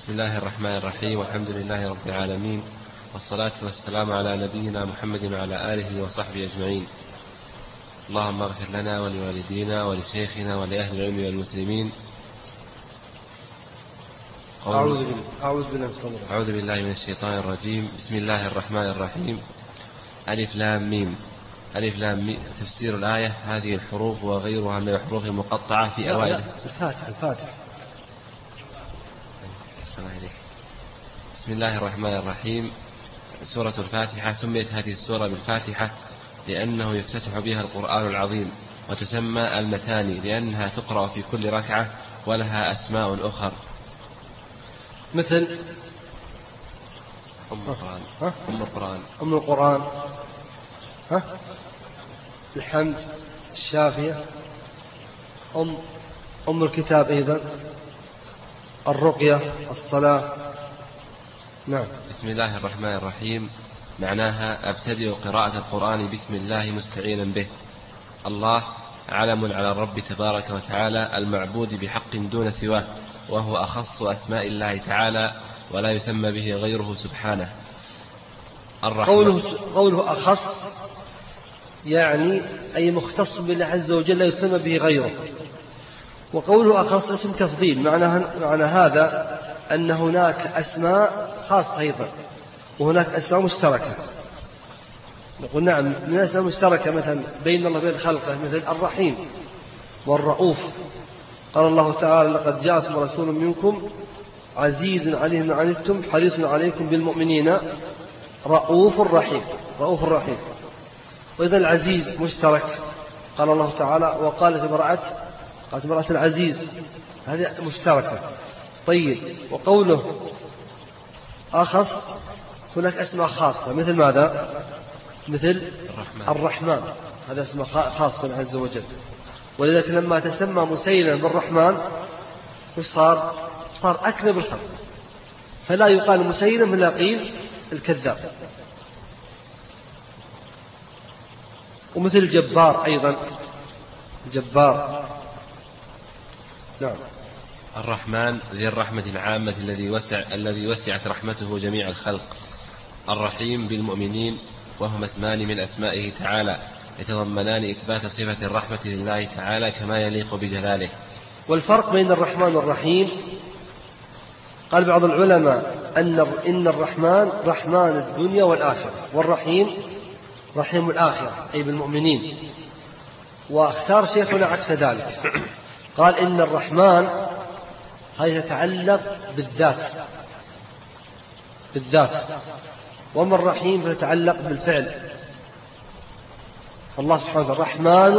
بسم الله الرحمن الرحيم، والحمد لله رب العالمين، والصلاة والسلام على نبينا محمد وعلى آله وصحبه أجمعين. اللهم اغفر لنا ولوالدينا ولشيخنا ولأهل العلم والمسلمين. أعوذ بالله من الشيطان الرجيم. بسم الله الرحمن الرحيم. ألف لام ميم. ألف لام ميم. تفسير الآية: هذه الحروف وغيرها من الحروف المقطعة في أوائل الفاتحة. بسم الله الرحمن الرحيم. سورة الفاتحة سميت هذه السورة بالفاتحة لأنه يفتتح بها القرآن العظيم، وتسمى المثاني لأنها تقرأ في كل ركعة ولها أسماء أخر مثل أم القرآن، الحمد، الشافية، أم الكتاب، أيضا الرقية، الصلاة. نعم. بسم الله الرحمن الرحيم معناها أبتدئ قراءة القرآن بسم الله مستعينا به. الله علم على الرب تبارك وتعالى المعبود بحق دون سواه، وهو أخص أسماء الله تعالى ولا يسمى به غيره سبحانه. قوله أخص يعني أي مختص بالله عز وجل لا يسمى به غيره، وقوله أخص اسم تفضيل. معنى هذا أن هناك أسماء خاصة أيضا، وهناك أسماء مشتركة. نقول نعم، من الأسماء المشتركة مثلا بين الله وبين خلقه مثل الرحيم والرؤوف. قال الله تعالى: لقد جاءكم رسول منكم عزيز عليه ما عنتم حريص عليكم بالمؤمنين رؤوف رحيم. وإذا العزيز مشترك، قال الله تعالى: وقالت امرأة العزيز، هذه مشتركة. طيب، وقوله أخص هناك أسماء خاصة مثل ماذا؟ مثل الرحمن، هذا اسم خاص عز وجل. ولذلك لما تسمى مسيلما بالرحمن صار أكذب الخلق، فلا يقال مسيلم إلا قيل الكذاب. ومثل الجبار أيضا، الجبار. نعم. الرحمن ذي الرحمة العامة الذي وسعت رحمته جميع الخلق. الرحيم بالمؤمنين، وهما اسمان من أسمائه تعالى يتضمنان إثبات صفة الرحمة لله تعالى كما يليق بجلاله. والفرق بين الرحمن والرحيم، قال بعض العلماء إن الرحمن رحمن الدنيا والآخرة، والرحيم رحيم الآخرة أي بالمؤمنين. واختار شيخنا عكس ذلك، قال إن الرحمن هي تتعلق بالذات، وما الرحيم فتتعلق بالفعل. فالله سبحانه وتعالى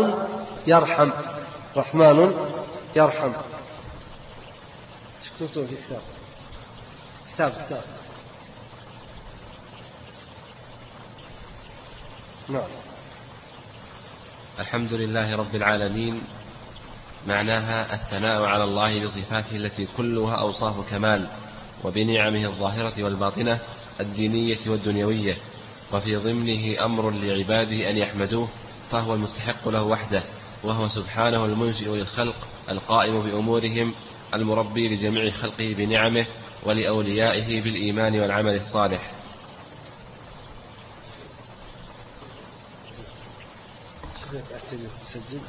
رحمن يرحم. ايش كتبتم في كتاب نعم. الحمد لله رب العالمين معناها الثناء على الله بصفاته التي كلها أوصاف كمال، وبنعمه الظاهرة والباطنة الدينية والدنيوية، وفي ضمنه أمر لعباده أن يحمدوه، فهو المستحق له وحده، وهو سبحانه المنشئ للخلق القائم بأمورهم المربي لجميع خلقه بنعمه، ولأوليائه بالإيمان والعمل الصالح. تسجل.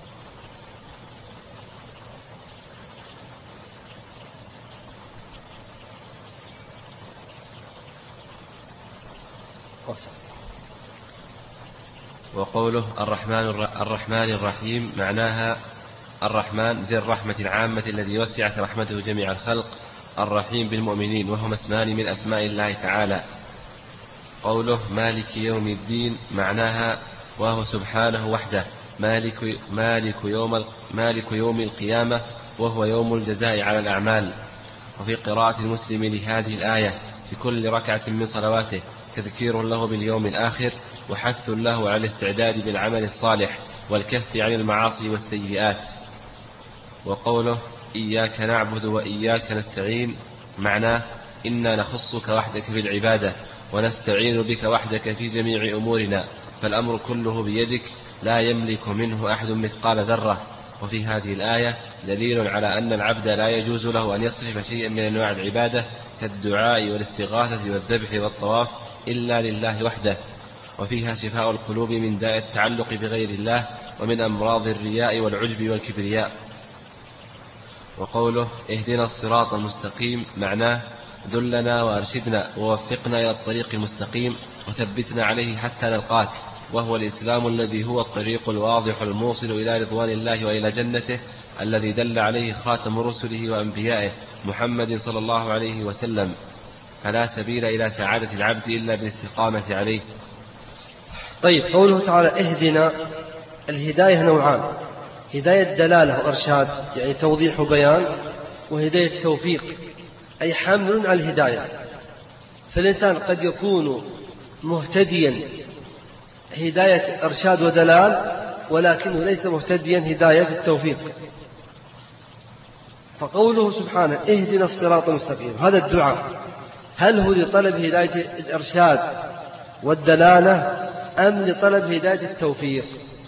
وقوله الرحمن الرحيم معناها الرحمن ذي الرحمة العامة الذي وسعت رحمته جميع الخلق. الرحيم بالمؤمنين، وهما اسمان من أسماء الله تعالى. قوله مالك يوم الدين معناها وهو سبحانه وحده مالك يوم القيامة، وهو يوم الجزاء على الأعمال. وفي قراءة المسلم لهذه الآية في كل ركعة من صلواته تذكير له باليوم الآخر، وحث له على الاستعداد بالعمل الصالح والكف عن المعاصي والسيئات. وقوله إياك نعبد وإياك نستعين معناه إنا نخصك وحدك بالعبادة، ونستعين بك وحدك في جميع أمورنا، فالأمر كله بيدك، لا يملك منه أحد مثقال ذرة، وفي هذه الآية دليل على أن العبد لا يجوز له أن يصرف شيئا من أنواع العبادة كالدعاء والاستغاثة والذبح والطواف إلا لله وحده. وفيها شفاء القلوب من داء التعلق بغير الله ومن أمراض الرياء والعجب والكبرياء. وقوله اهدنا الصراط المستقيم معناه دلنا وأرشدنا ووفقنا إلى الطريق المستقيم وثبتنا عليه حتى نلقاك، وهو الإسلام الذي هو الطريق الواضح الموصل إلى رضوان الله وإلى جنته، الذي دل عليه خاتم رسله وأنبيائه محمد صلى الله عليه وسلم، فلا سبيل إلى سعادة العبد إلا بالاستقامة عليه. طيب، قوله تعالى اهدنا، الهداية نوعان: هداية دلالة وإرشاد يعني توضيح وبيان، وهداية توفيق أي حمل على الهداية. فالإنسان قد يكون مهتديا هداية إرشاد ودلال ولكنه ليس مهتديا هداية التوفيق. فقوله سبحانه اهدنا الصراط المستقيم، هذا الدعاء هل هو لطلب هداية الإرشاد والدلالة أم لطلب هداية التوفيق؟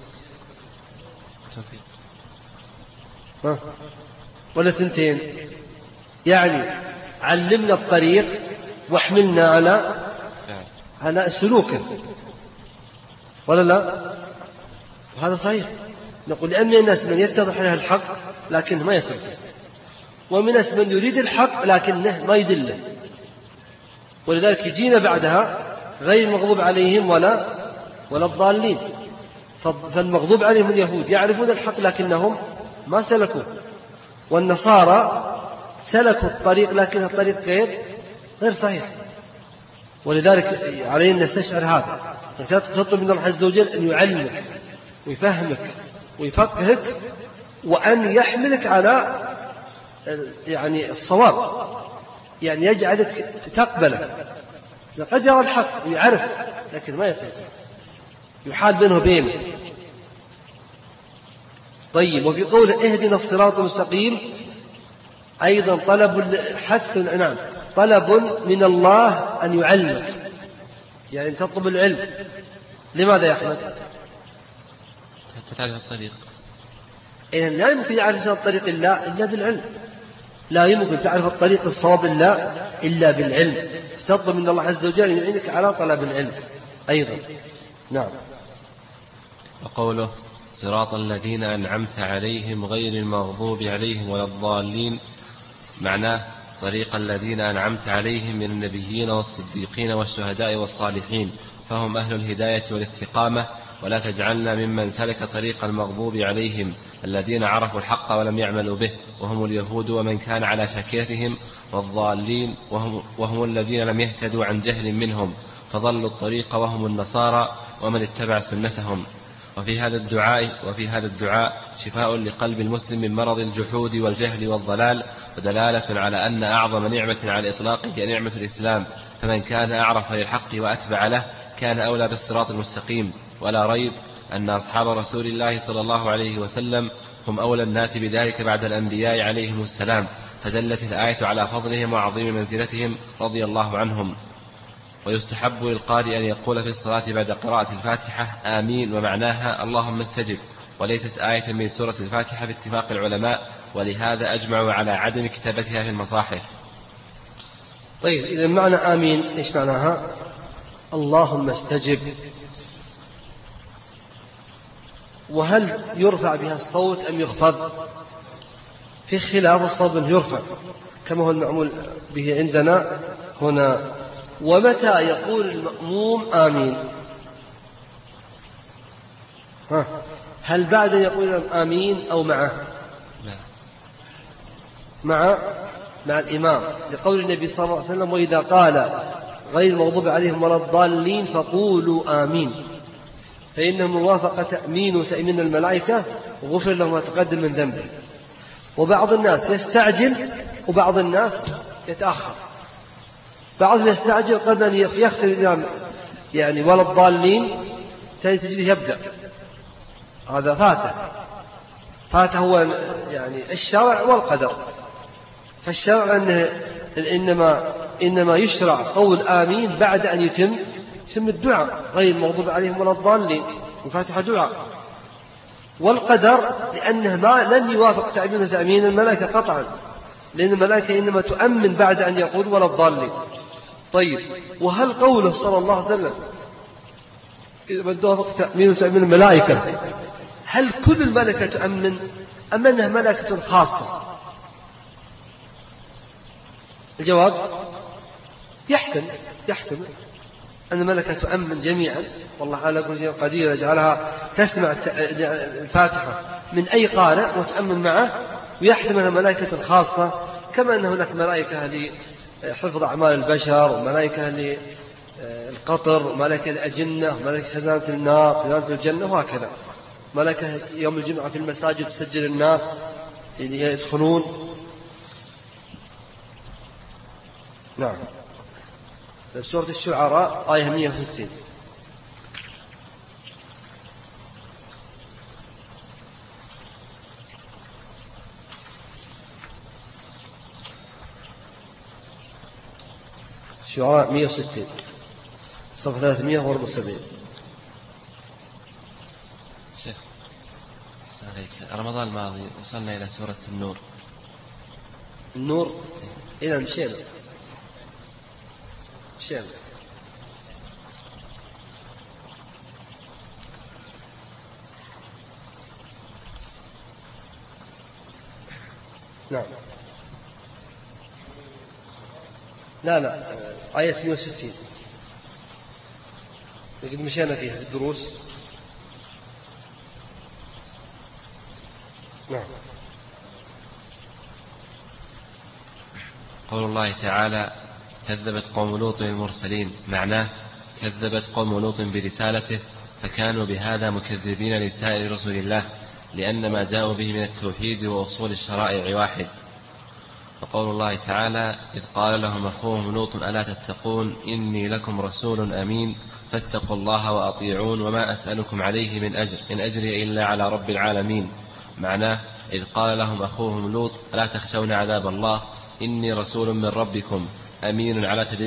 ولا ثنتين؟ يعني علمنا الطريق واحملنا على سلوكه، ولا لا؟ وهذا صحيح. نقول لأن من الناس من يتضح له الحق لكنه ما يسلك، ومن الناس من يريد الحق لكنه ما يدله، ولذلك يجينا بعدها غير المغضوب عليهم ولا الضالين. فالمغضوب عليهم اليهود يعرفون الحق لكنهم ما سلكوا، والنصارى سلكوا الطريق لكن الطريق غير صحيح. ولذلك علينا أن نستشعر هذا، تطلب من الله عز وجل أن يعلمك ويفهمك ويفقهك وأن يحملك على يعني الصواب، يعني يجعلك تقبله. قد يرى الحق ويعرف لكن ما يصير، يحال بينه وبينه. طيب، وفي قوله اهدنا الصراط المستقيم أيضا طلب من الله أن يعلمك، يعني تطلب العلم. لماذا يا أحمد؟ حتى تعرف الطريق. إذن لا يمكن يعرف الطريق إلا بالعلم، لا يمكن تعرف الطريق الصواب إلا بالعلم. تطلب من الله عز وجل أن يعينك على طلب العلم أيضا. نعم. وقوله صراط الذين أنعمت عليهم غير المغضوب عليهم ولا الضالين معناه طريق الذين أنعمت عليهم من النبيين والصديقين والشهداء والصالحين، فهم أهل الهداية والاستقامة، ولا تجعلنا ممن سلك طريق المغضوب عليهم الذين عرفوا الحق ولم يعملوا به، وهم اليهود ومن كان على شاكلتهم، والضالين وهم الذين لم يهتدوا عن جهل منهم فضلوا الطريق، وهم النصارى ومن اتبع سنتهم. وفي هذا الدعاء شفاء لقلب المسلم من مرض الجحود والجهل والضلال، ودلالة على أن أعظم نعمة على الإطلاق هي نعمة الإسلام، فمن كان أعرف للحق وأتبع له كان أولى بالصراط المستقيم. ولا ريب أن أصحاب رسول الله صلى الله عليه وسلم هم أولى الناس بذلك بعد الأنبياء عليهم السلام، فدلت الآية على فضلهم وعظيم منزلتهم رضي الله عنهم. ويستحب للقارئ أن يقول في الصلاة بعد قراءة الفاتحة آمين، ومعناها اللهم استجب، وليست آية من سورة الفاتحة باتفاق العلماء، ولهذا أجمعوا على عدم كتابتها في المصاحف. طيب، إذا معنى آمين إيش معناها؟ اللهم استجب. وهل يرفع بها الصوت أم يخفض؟ في خلاف، الصوت يرفع كما هو المعمول به عندنا هنا. ومتى يقول المأموم آمين؟ هل بعد يقول آمين أو معه؟ مع الإمام، لقول النبي صلى الله عليه وسلم وإذا قال غير المغضوب عليهم ولا الضالين فقولوا آمين، فإنه موافقة تأمين وتأمين الملائكة وغفر له ما تقدم من ذنبه. وبعض الناس يستعجل وبعض الناس يتأخر. بعضهم يستعجل قبل أن يختم الإمام يعني ولا الضالين تجده يبدأ، هذا فاته هو يعني الشرع والقدر. فالشرع أنه إنما يشرع قول آمين بعد أن يتم الدعاء غير المغضوب عليهم ولا الضالين، الفاتحة دعاء. والقدر لأنه ما لن يوافق تأمين الملائكة قطعا، لأن الملائكة إنما تؤمن بعد أن يقول ولا الضالين. طيب، وهل قوله صلى الله عليه وسلم إذا من توافق تأمين الملائكة، هل كل الملائكة تؤمن أم أنها ملائكة خاصة؟ الجواب يحتمل أن الملائكة تؤمن جميعا، والله على كل شيء قدير، يجعلها تسمع الفاتحة من أي قارئ وتؤمن معه، ويحتمل أنها ملائكة خاصة، كما أن هناك ملائكة لحفظ أعمال البشر، وملائكة للقطر، وملائكة للأجنة، وملائكة خزانة النار، خزانة الجنة، وهكذا. ملائكة يوم الجمعة في المساجد تسجل الناس اللي يدخلون. نعم. سورة الشعراء آية 160. الشعراء 160 صفحة 374. شيخ أحسن عليك، رمضان الماضي وصلنا إلى سورة النور. إذا مشينا. نعم. لا آية 160 لقد مشينا فيها في الدروس. نعم. قول الله تعالى: كذبت قوم لوط المرسلين، معناه كذبت قوم لوط برسالته، فكانوا بهذا مكذبين لسائر رسل الله، لأن ما جاءوا به من التوحيد وأصول الشرائع واحد. وقول الله تعالى: إذ قال لهم أخوهم لوط ألا تتقون إني لكم رسول أمين فاتقوا الله وأطيعون وما أسألكم عليه من أجر إن أجري إلا على رب العالمين، معناه إذ قال لهم أخوهم لوط ألا تخشون عذاب الله إني رسول من ربكم أمين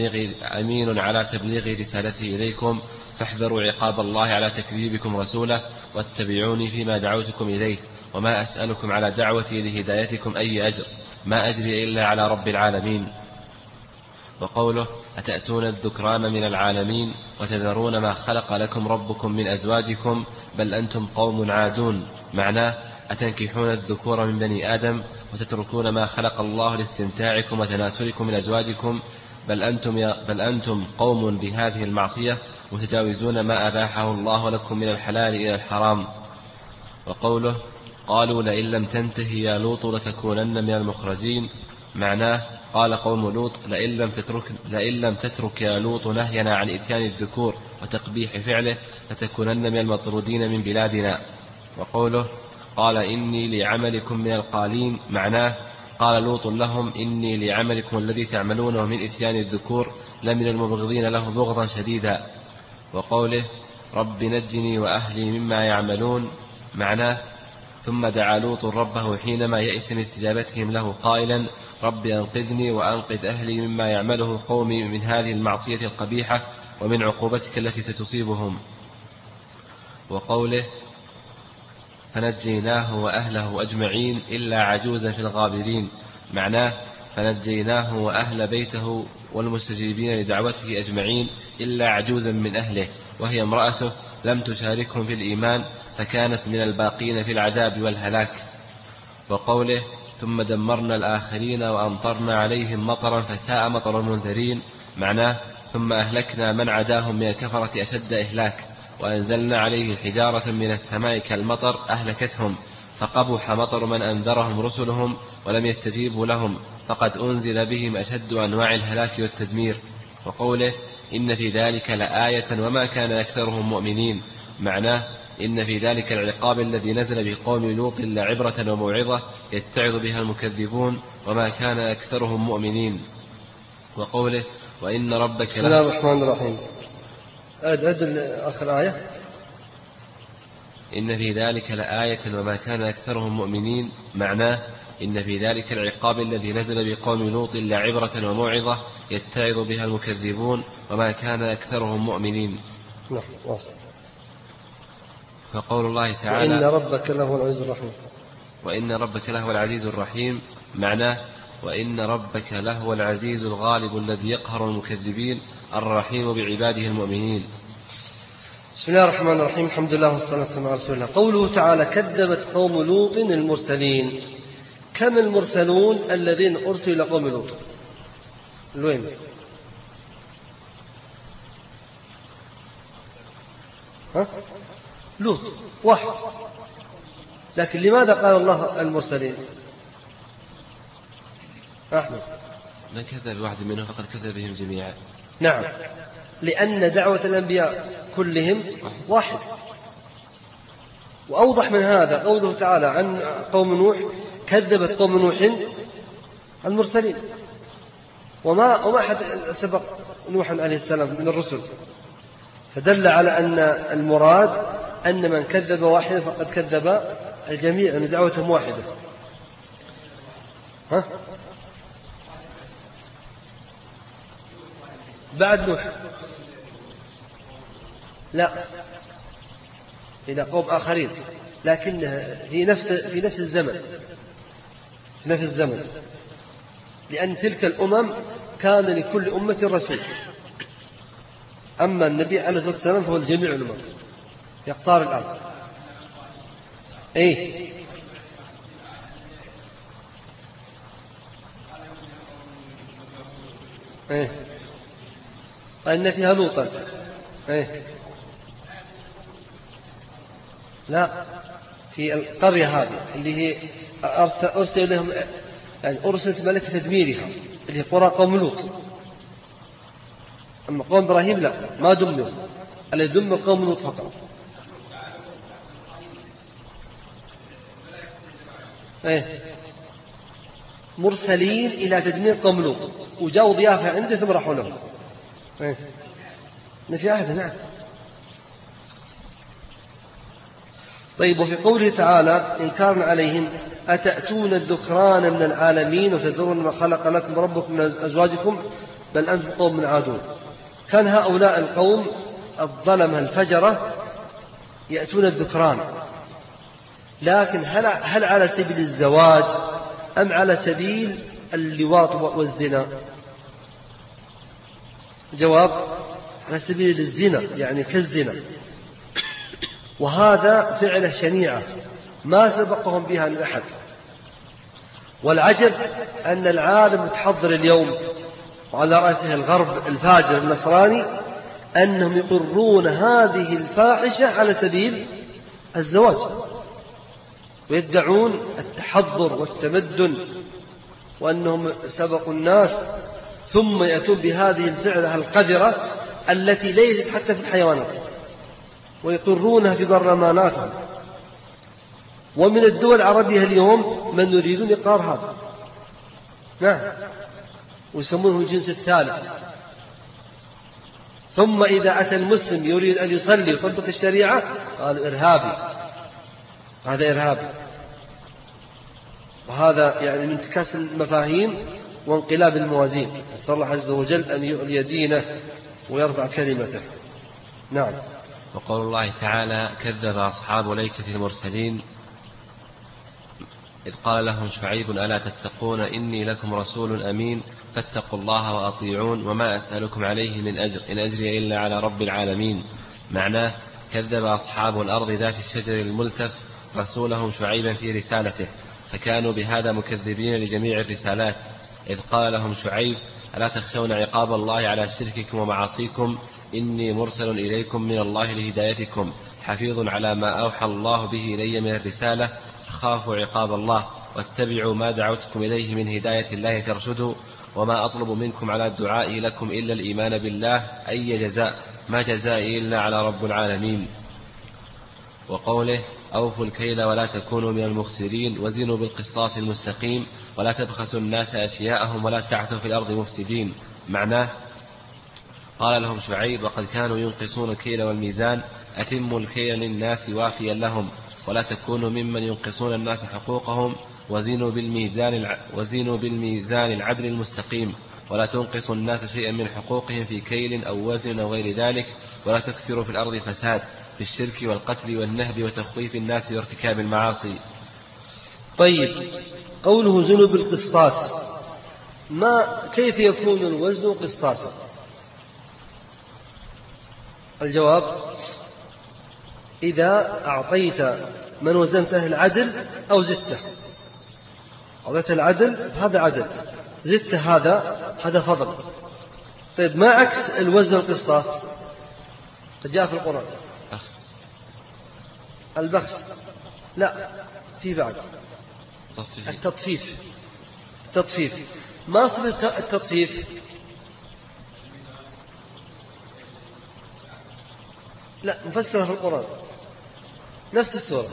على تبليغ رسالته إليكم فاحذروا عقاب الله على تكذيبكم رسوله واتبعوني فيما دعوتكم إليه وما أسألكم على دعوتي لهدايتكم أي أجر ما أجري إلا على رب العالمين. وقوله: أتأتون الذكران من العالمين وتذرون ما خلق لكم ربكم من أزواجكم بل أنتم قوم عادون، معناه أتنكحون الذكور من بني آدم وتتركون ما خلق الله لاستمتاعكم وتناسلكم من أزواجكم بل أنتم قوم بهذه المعصية متجاوزون ما أباحه الله لكم من الحلال إلى الحرام. وقوله: قالوا لئن لم تنته يا لوط لتكونن من المخرجين، معناه قال قوم لوط لئن لم تترك يا لوط نهينا عن إتيان الذكور وتقبيح فعله لتكونن من المطرودين من بلادنا. وقوله: قال إني لعملكم من القالين، معناه قال لوط لهم إني لعملكم الذي تعملونه من إتيان الذكور لمن المبغضين له بغضا شديدا. وقوله: رب نجني وأهلي مما يعملون، معناه ثم دعا لوط ربه حينما يئس من استجابتهم له قائلا: رب أنقذني وأنقذ أهلي مما يعمله قومي من هذه المعصية القبيحة ومن عقوبتك التي ستصيبهم. وقوله: فنجيناه وأهله أجمعين إلا عجوزا في الغابرين، معناه فنجيناه وأهل بيته والمستجيبين لدعوته أجمعين إلا عجوزا من أهله وهي امرأته لم تشاركهم في الإيمان فكانت من الباقين في العذاب والهلاك. وقوله: ثم دمرنا الآخرين وأمطرنا عليهم مطرا فساء مطر المنذرين، معناه ثم أهلكنا من عداهم من الكفرة أشد إهلاك وأنزلنا عليه حجارة من السماء كالمطر أهلكتهم فقبح مطر من أنذرهم رسلهم ولم يستجيبوا لهم فقد أنزل بهم أشد أنواع الهلاك والتدمير. وقوله: إن في ذلك لآية وما كان أكثرهم مؤمنين، معناه إن في ذلك العقاب الذي نزل بقوم لوط لعبرة وموعظة يتعظ بها المكذبون وما كان أكثرهم مؤمنين. وقوله: وإن ربك بسم الله الرحمن الرحيم. أدل آخر آية: إن في ذلك لآية وما كان أكثرهم مؤمنين، معناه إن في ذلك العقاب الذي نزل بقوم لوط لعبرة وموعظة يتعظ بها المكذبون وما كان أكثرهم مؤمنين. نعم، واصل. فقول الله تعالى وإن ربك لهو العزيز الرحيم. وإن ربك لهو العزيز الرحيم معناه وإن ربك لهو العزيز الغالب الذي يقهر المكذبين الرحيم بعباده المؤمنين. بسم الله الرحمن الرحيم. الحمد لله والصلاة والسلام على رسول الله. قوله تعالى كذبت قوم لوط المرسلين. كم المرسلون الذين أرسلوا إلى قوم لوط؟ الوين؟ لوط واحد. لكن لماذا قال الله المرسلين؟ أحمد ما كذب واحد منهم فقد كذب بهم جميعا. نعم، لأن دعوة الأنبياء كلهم واحد. وأوضح من هذا قوله تعالى عن قوم نوح كذبت قوم نوح المرسلين. وما أحد سبق نوح عليه السلام من الرسل، فدل على أن المراد أن من كذب واحدا فقد كذب الجميع، أن دعوتهم واحدة. بعد نوح لا، إلى قوم آخرين، لكنها في نفس الزمن، لأن تلك الأمم كان لكل أمة رسول. أما النبي عليه الصلاة والسلام فهو الجميع الأمم يقطار الأرض. إيه أن فيها لوطا. لا، في القرية هذه اللي هي أرسل لهم، يعني أرسلت ملكة تدميرها اللي هي قرى قوم لوط. أما قوم إبراهيم لا، ما دمروا، اللي دمر قوم لوط فقط. مرسلين إلى تدمير قوم لوط، وجاءوا ضيافة عنده ثم راحوا لهم. في عهد. نعم. طيب، وفي قوله تعالى إنكارا عليهم أتأتون الذكران من العالمين وتذرون ما خلق لكم ربكم من أزواجكم بل أنتم قوم عادون. كان هؤلاء القوم الظلمة الفجرة يأتون الذكران، لكن هل على سبيل الزواج أم على سبيل اللواط والزنا؟ جواب: على سبيل الزنا، يعني كالزنا. وهذا فعله شنيعة ما سبقهم بها من أحد. والعجب أن العالم متحضر اليوم وعلى رأسه الغرب الفاجر النصراني أنهم يقرون هذه الفاحشة على سبيل الزواج، ويدعون التحضر والتمدن وأنهم سبقوا الناس، ثم يأتون بهذه الفعلة القذرة التي ليست حتى في الحيوانات ويقرونها في برلماناتهم. ومن الدول العربية اليوم من يريدون إقرار هذا. نعم، ويسمونه الجنس الثالث. ثم إذا أتى المسلم يريد أن يصلي ويطبق الشريعة قال إرهابي، هذا إرهابي. وهذا يعني من انتكاس المفاهيم وانقلاب الموازين. نسأل الله عز وجل أن يعلي دينه ويرفع كلمته. نعم. وقول الله تعالى كذب أصحاب الأيكة المرسلين إذ قال لهم شعيب ألا تتقون إني لكم رسول أمين فاتقوا الله وأطيعون وما أسألكم عليه من أجر إن أجري إلا على رب العالمين. معناه كذب أصحاب الأرض ذات الشجر الملتف رسولهم شعيبا في رسالته، فكانوا بهذا مكذبين لجميع الرسالات. إذ قال لهم شعيب ألا تخشون عقاب الله على شرككم ومعاصيكم إني مرسل إليكم من الله لهدايتكم حفيظ على ما أوحى الله به إلي من الرسالة فخافوا عقاب الله واتبعوا ما دعوتكم إليه من هداية الله ترشدوا وما أطلب منكم على الدعاء لكم إلا الإيمان بالله أي جزاء ما جزائي إلا على رب العالمين. وقوله أوفوا الكيل ولا تكونوا من المخسرين وزنوا بالقسطاس المستقيم ولا تبخسوا الناس أشياءهم ولا تعثوا في الأرض مفسدين. معناه قال لهم شعيب وقد كانوا ينقصون الكيل والميزان أتموا الكيل للناس وافيا لهم ولا تكونوا ممن ينقصون الناس حقوقهم وزنوا بالميزان العدل المستقيم ولا تنقصوا الناس شيئا من حقوقهم في كيل أو وزن أو غير ذلك ولا تكثروا في الأرض فساد بالشرك والقتل والنهب وتخويف الناس بارتكاب المعاصي. طيب، قوله زنوا بالقسطاس، كيف يكون الوزن قسطاسا؟ الجواب: إذا أعطيت من وزنته العدل أو زدته. أعطيت العدل هذا عدل، زدته هذا فضل. طيب، ما عكس الوزن القسطاس؟ قد جاء في القرآن البخس، لا، في بعد التطفيف. ما أصل التطفيف؟ لا، مفسرة في القرآن نفس السورة.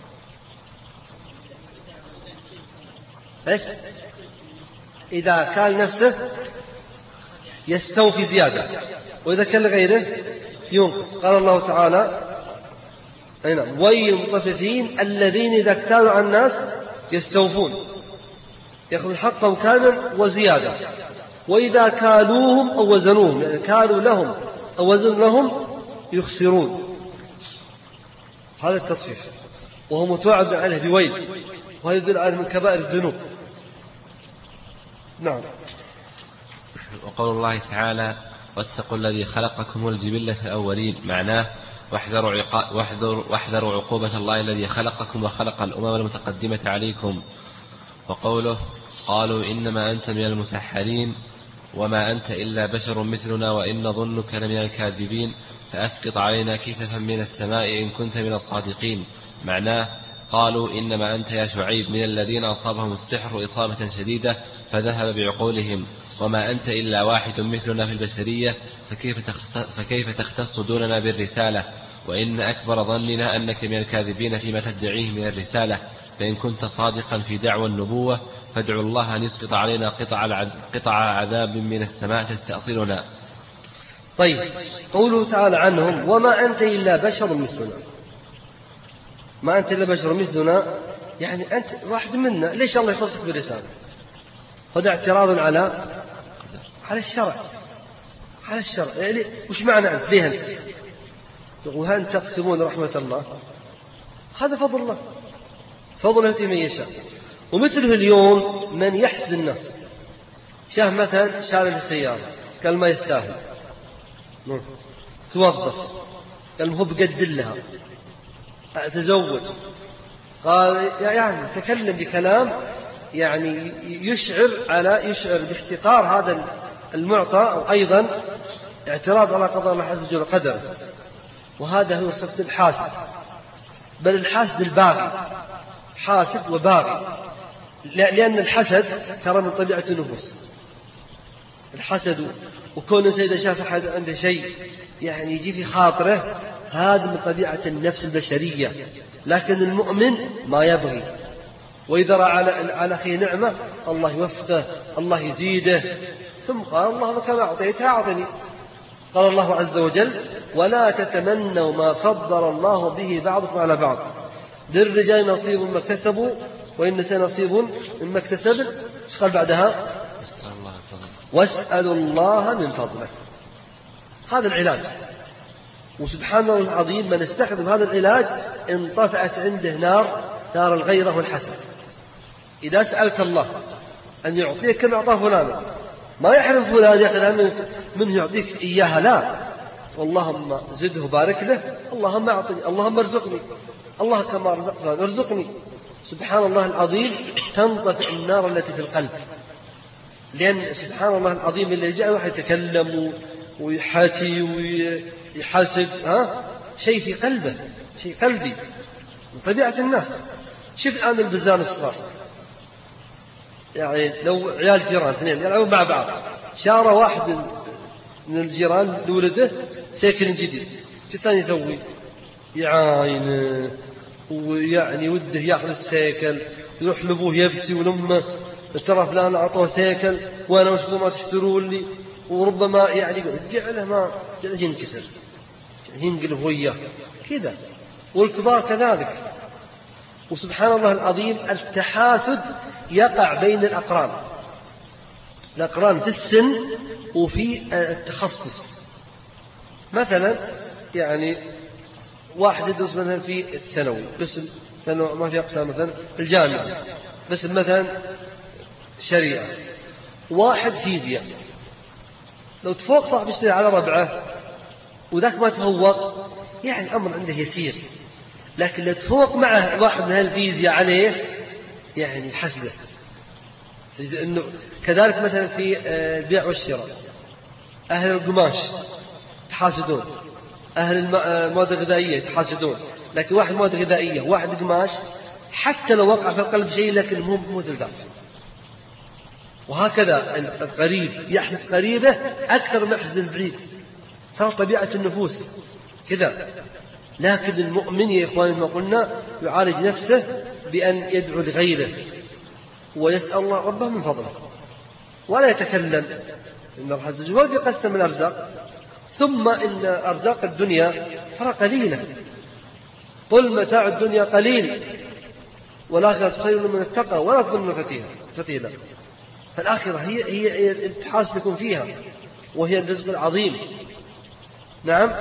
إيش؟ إذا كان نفسه يستوفي زيادة، وإذا كان لغيره ينقص. قال الله تعالى: ويل للمطففين الذين إذا اكتالوا على الناس يستوفون، يأخذ حقهم كاملا وزيادة، وإذا كالوهم أو وزنوهم، يعني كالوا لهم أو وزن لهم، يخسرون. هذا التطفيف، وهو متوعد عليه بويل، وهذا يدل على من كبائر الذنوب. نعم. وقول الله تعالى: واتقوا الذي خلقكم والجبلة الأولين، معناه واحذروا عقوبة الله الذي خلقكم وخلق الأمم المتقدمة عليكم. وقوله: قالوا إنما أنت من المسحرين وما أنت إلا بشر مثلنا وإن نظنك لمن الكاذبين فأسقط علينا كسفا من السماء إن كنت من الصادقين، معناه قالوا إنما أنت يا شعيب من الذين أصابهم السحر إصابة شديدة فذهب بعقولهم، وما أنت إلا واحد مثلنا في البشرية فكيف تختص دوننا بالرسالة، وإن أكبر ظننا أنك من الكاذبين فيما تدعيه من الرسالة، فإن كنت صادقا في دعوى النبوة فادعوا الله أن يسقط علينا قطع عذاب من السماء تستأصلنا. طيب، قوله تعالى عنهم: وما أنت إلا بشر مثلنا. ما أنت إلا بشر مثلنا، يعني أنت واحد منا، ليش الله يخصك بالرسالة؟ هذا اعتراض على الشرع. يعني وش معنى أنت؟ ليه أنت؟ وهل تقسمون رحمة الله؟ هذا فضل الله، فضل يؤتيه من يشاء. ومثله اليوم من يحسد الناس، شاف مثلا شارع السيارة قال ما يستاهل، توظف قال هو بقد لها، تزوج قال، يعني تكلم بكلام يعني يشعر باحتقار هذا المعطى، أو أيضا اعتراض على قضاء الله عز وجل قدره. وهذا هو صفة الحاسد، بل الحاسد الباغي، حاسد وباغي، لأن الحسد ترى من طبيعة النفوس. الحسد وكون الإنسان إذا شاف أحد عنده شيء يعني يجي في خاطره، هذا من طبيعة النفس البشرية. لكن المؤمن ما يبغي، وإذا رأى على أخيه نعمة الله يوفقه، الله يزيده، ثم قال: اللهم كما أعطيتها أعطني. قال الله عز وجل: ولا تتمنوا ما فضل الله به بعضكم على بعض، للرجال نصيب مما اكتسبوا وللنساء نصيب مما اكتسبن. ايش قال بعدها؟ واسألوا الله من فضله. هذا العلاج. وسبحان الله العظيم، من استخدم هذا العلاج انطفأت عنده نار الغيرة والحسد. إذا سألت الله أن يعطيك كما أعطاه فلانا، ما يحرم فلان يأخذ منه يعطيك إياها، لا، اللهم زده بارك له، اللهم أعطني، اللهم ارزقني، الله كما رزقت فلان ارزقني. سبحان الله العظيم، تنطفئ النار التي في القلب. لأن سبحان الله العظيم اللي جاء واحد يتكلم ويحاتي ويحاسب، شيء في قلبه، شيء قلبي من طبيعة الناس. شوف الآن البزان الصغار، يعني لو عيال جيران اثنين يلعبون مع بعض، شار واحد من الجيران لولده سيكل جديد، الثاني يسوي يعاين، ويعني وده يأخذ السيكل، يروح لأبوه يبكي ولمه: ترى فلان أعطوه سيكل وأنا وش ما تشترون لي، وربما يعني جعله ينكسر، ينقلب وياه كذا. والكبار كذلك. وسبحان الله العظيم، التحاسد يقع بين الأقران في السن وفي التخصص. مثلا يعني واحد يدرس مثلا في الثانوي قسم ثانوي ما في أقسام، مثلا الجامعة قسم مثلا شريعة، واحد فيزياء، لو تفوق صاحب يشتري على ربعه وذاك ما تفوق يعني الأمر عنده يسير، لكن لو تفوق معه واحد من الفيزياء عليه يعني الحسدة. إنه كذلك مثلا في البيع والشراء، أهل القماش يتحاسدون، أهل المواد الغذائية يتحاسدون، لكن واحد مواد غذائية واحد قماش حتى لو وقع في القلب شيء لكن مو مثل ذاك. وهكذا القريب يحسد قريبه أكثر من يحسد البعيد، ترى طبيعة النفوس كذا. لكن المؤمن يا إخواني ما قلنا يعالج نفسه بأن يدعو لغيره ويسأل الله ربه من فضله ولا يتكلم. إن الله عز وجل يقسم الأرزاق، ثم إن أرزاق الدنيا ترى قليلة، قل متاع الدنيا قليل والآخرة خير من التقى ولا تظن فتيلا. فالآخرة هي الابتحاث لكم فيها وهي الرزق العظيم. نعم.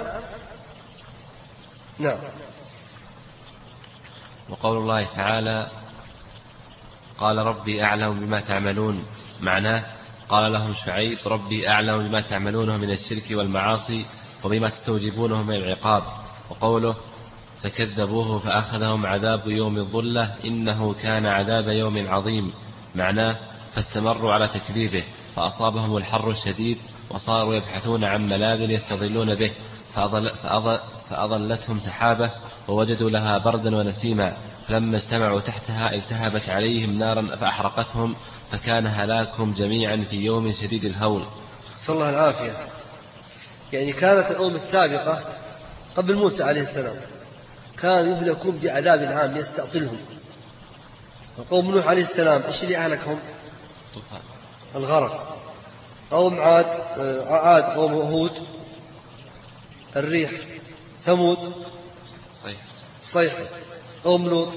وقول الله تعالى قال ربي أعلم بما تعملون، معناه قال لهم شعيب ربي أعلم بما تعملونه من الشرك والمعاصي وبما تستوجبونه من العقاب. وقوله فكذبوه فأخذهم عذاب يوم الظلة إنه كان عذاب يوم عظيم، معناه فاستمروا على تكذيبه فأصابهم الحر الشديد وصاروا يبحثون عن ملاذ يستظلون به فأظلتهم سحابة ووجدوا لها بردا ونسيما، فلما اجتمعوا تحتها التهبت عليهم نارا فأحرقتهم فكان هلاكهم جميعا في يوم شديد الهول. صلى الله العافية. يعني كانت الأمم السابقة قبل موسى عليه السلام كانوا يهلكون بعذاب عام يستأصلهم. فقوم نوح عليه السلام إيش اللي أهلكهم؟ طوفان الغرق. قوم عاد قوم هود الريح. ثمود صيحة. قوم لوط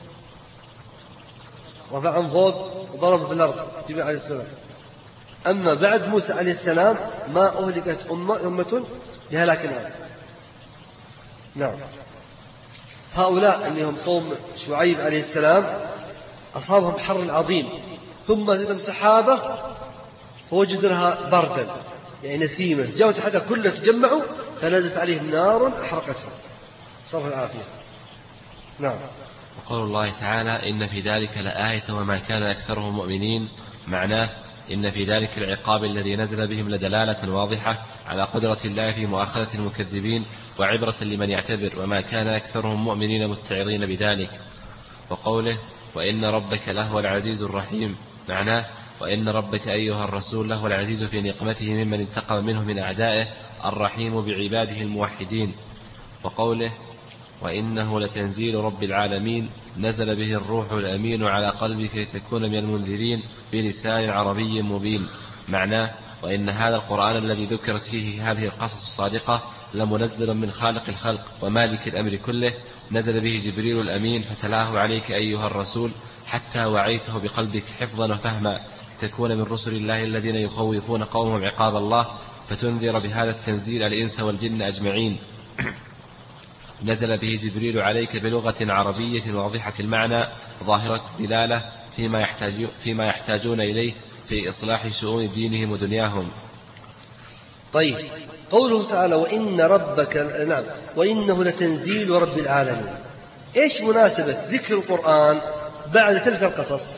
رفعهم فوق وضربوا في الأرض جميع عليه السلام. أما بعد موسى عليه السلام ما أهلكت أمة بهلاك الآن. نعم. هؤلاء اللي هم قوم شعيب عليه السلام أصابهم حر عظيم ثم زادهم سحابة فوجدوا لها بردا يعني نسيمة، جاءوا حتى كلها تجمعوا فنزلت عليهم نار أحرقتهم. صلى الله العافية. نعم. وقول الله تعالى إن في ذلك لآية وما كان أكثرهم مؤمنين، معناه إن في ذلك العقاب الذي نزل بهم لدلالة واضحة على قدرة الله في مؤاخذة المكذبين وعبرة لمن يعتبر، وما كان أكثرهم مؤمنين متعظين بذلك. وقوله وإن ربك لهو العزيز الرحيم، معناه وإن ربك أيها الرسول لهو العزيز في نقمته ممن انتقم منه من أعدائه الرحيم بعباده الموحدين. وقوله وإنه لتنزيل رب العالمين نزل به الروح الأمين على قلبك لتكون من المنذرين بلسان عربي مبين، معناه وإن هذا القرآن الذي ذكرت فيه هذه القصص الصادقة لمنزل من خالق الخلق ومالك الأمر كله، نزل به جبريل الأمين فتلاه عليك أيها الرسول حتى وعيته بقلبك حفظا وفهما لتكون من رسل الله الذين يخوفون قومهم عقاب الله فتنذر بهذا التنزيل الإنس والجن أجمعين. نزل به جبريل عليك بلغة عربية واضحة المعنى ظاهرة الدلالة فيما يحتاجون إليه في إصلاح شؤون دينهم ودنياهم. طيب قوله تعالى وإن ربك نعم وإنه لتنزيل رب العالمين، إيش مناسبة ذكر القرآن بعد تلك القصص؟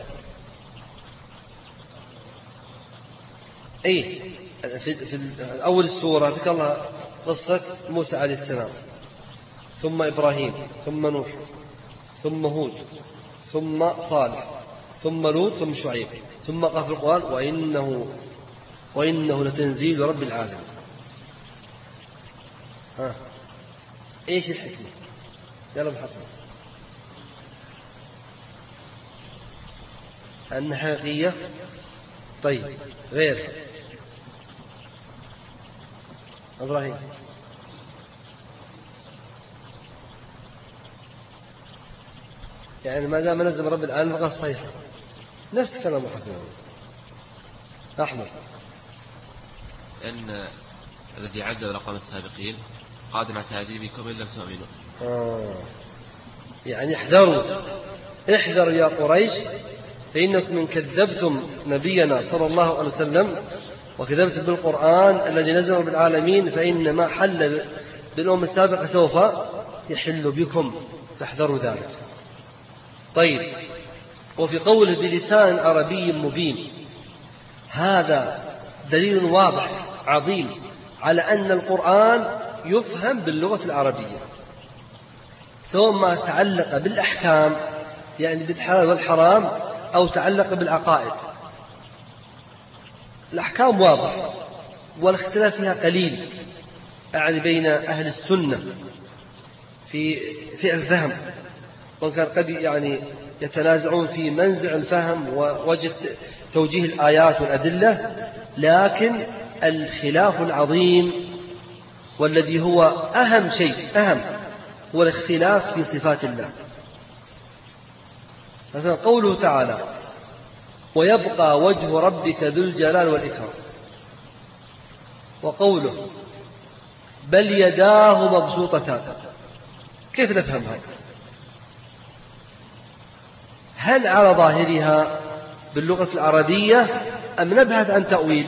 في أول السورة ذكر الله قصة موسى عليه السلام ثم إبراهيم ثم نوح ثم هود ثم صالح ثم لوط ثم شعيب، ثم قال في القرآن وإنه لتنزيل رب العالمين. إيش الحكمة؟ يلا بحسن أنها حقيقية. طيب غير إبراهيم يعني ما دام نزل رب العالمين فقط صيحة، نفس كلام حسن. أحمد أن الذي عدل الأقوام السابقين قادم على تعذيبكم إن لم تؤمنوا، يعني احذروا يا قريش، فإنكم من كذبتم نبينا صلى الله عليه وسلم وكذبتم بالقرآن الذي نزل بالعالمين، فإن ما حل بالأمم السابقة سوف يحل بكم، فاحذروا ذلك. طيب، وفي قوله بلسان عربي مبين، هذا دليل واضح عظيم على أن القرآن يفهم باللغة العربية، سواء ما تعلق بالأحكام يعني بالحلال والحرام أو تعلق بالعقائد. الأحكام واضح والاختلاف فيها قليل، يعني بين أهل السنة في الفهم، وإن كان قد يعني يتنازعون في منزع الفهم ووجه توجيه الآيات والأدلة، لكن الخلاف العظيم والذي هو أهم شيء هو الاختلاف في صفات الله. مثلا قوله تعالى ويبقى وجه ربك ذو الجلال والإكرام، وقوله بل يداه مبسوطتان، كيف نفهم هذا؟ هل على ظاهرها باللغة العربية أم نبحث عن تأويل؟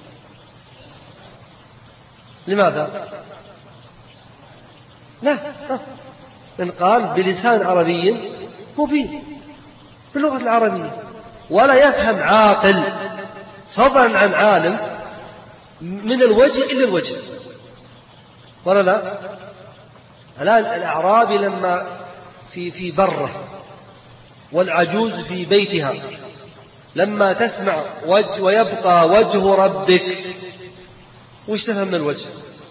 لماذا؟ لا، من قال بلسان عربي مبين باللغة العربية، ولا يفهم عاقل فضلا عن عالم من الوجه إلا الوجه، ولا لا؟ الآن الأعرابي لما في بره والعجوز في بيتها لما تسمع ويبقى وجه ربك، وش تفهم من الوجه؟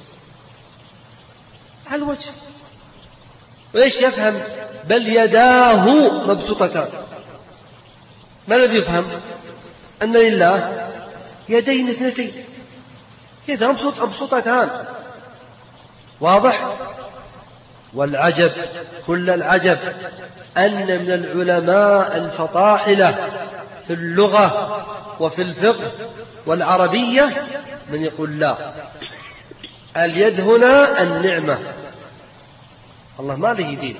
على الوجه. وإيش يفهم بل يداه مبسوطتان؟ ما الذي يفهم؟ أن لله يدين اثنتين، يداه مبسوطتان، واضح؟ والعجب كل العجب أن من العلماء الفطاحلة في اللغة وفي الفقه والعربية من يقول لا، اليد هنا النعمة، الله ما له يدين.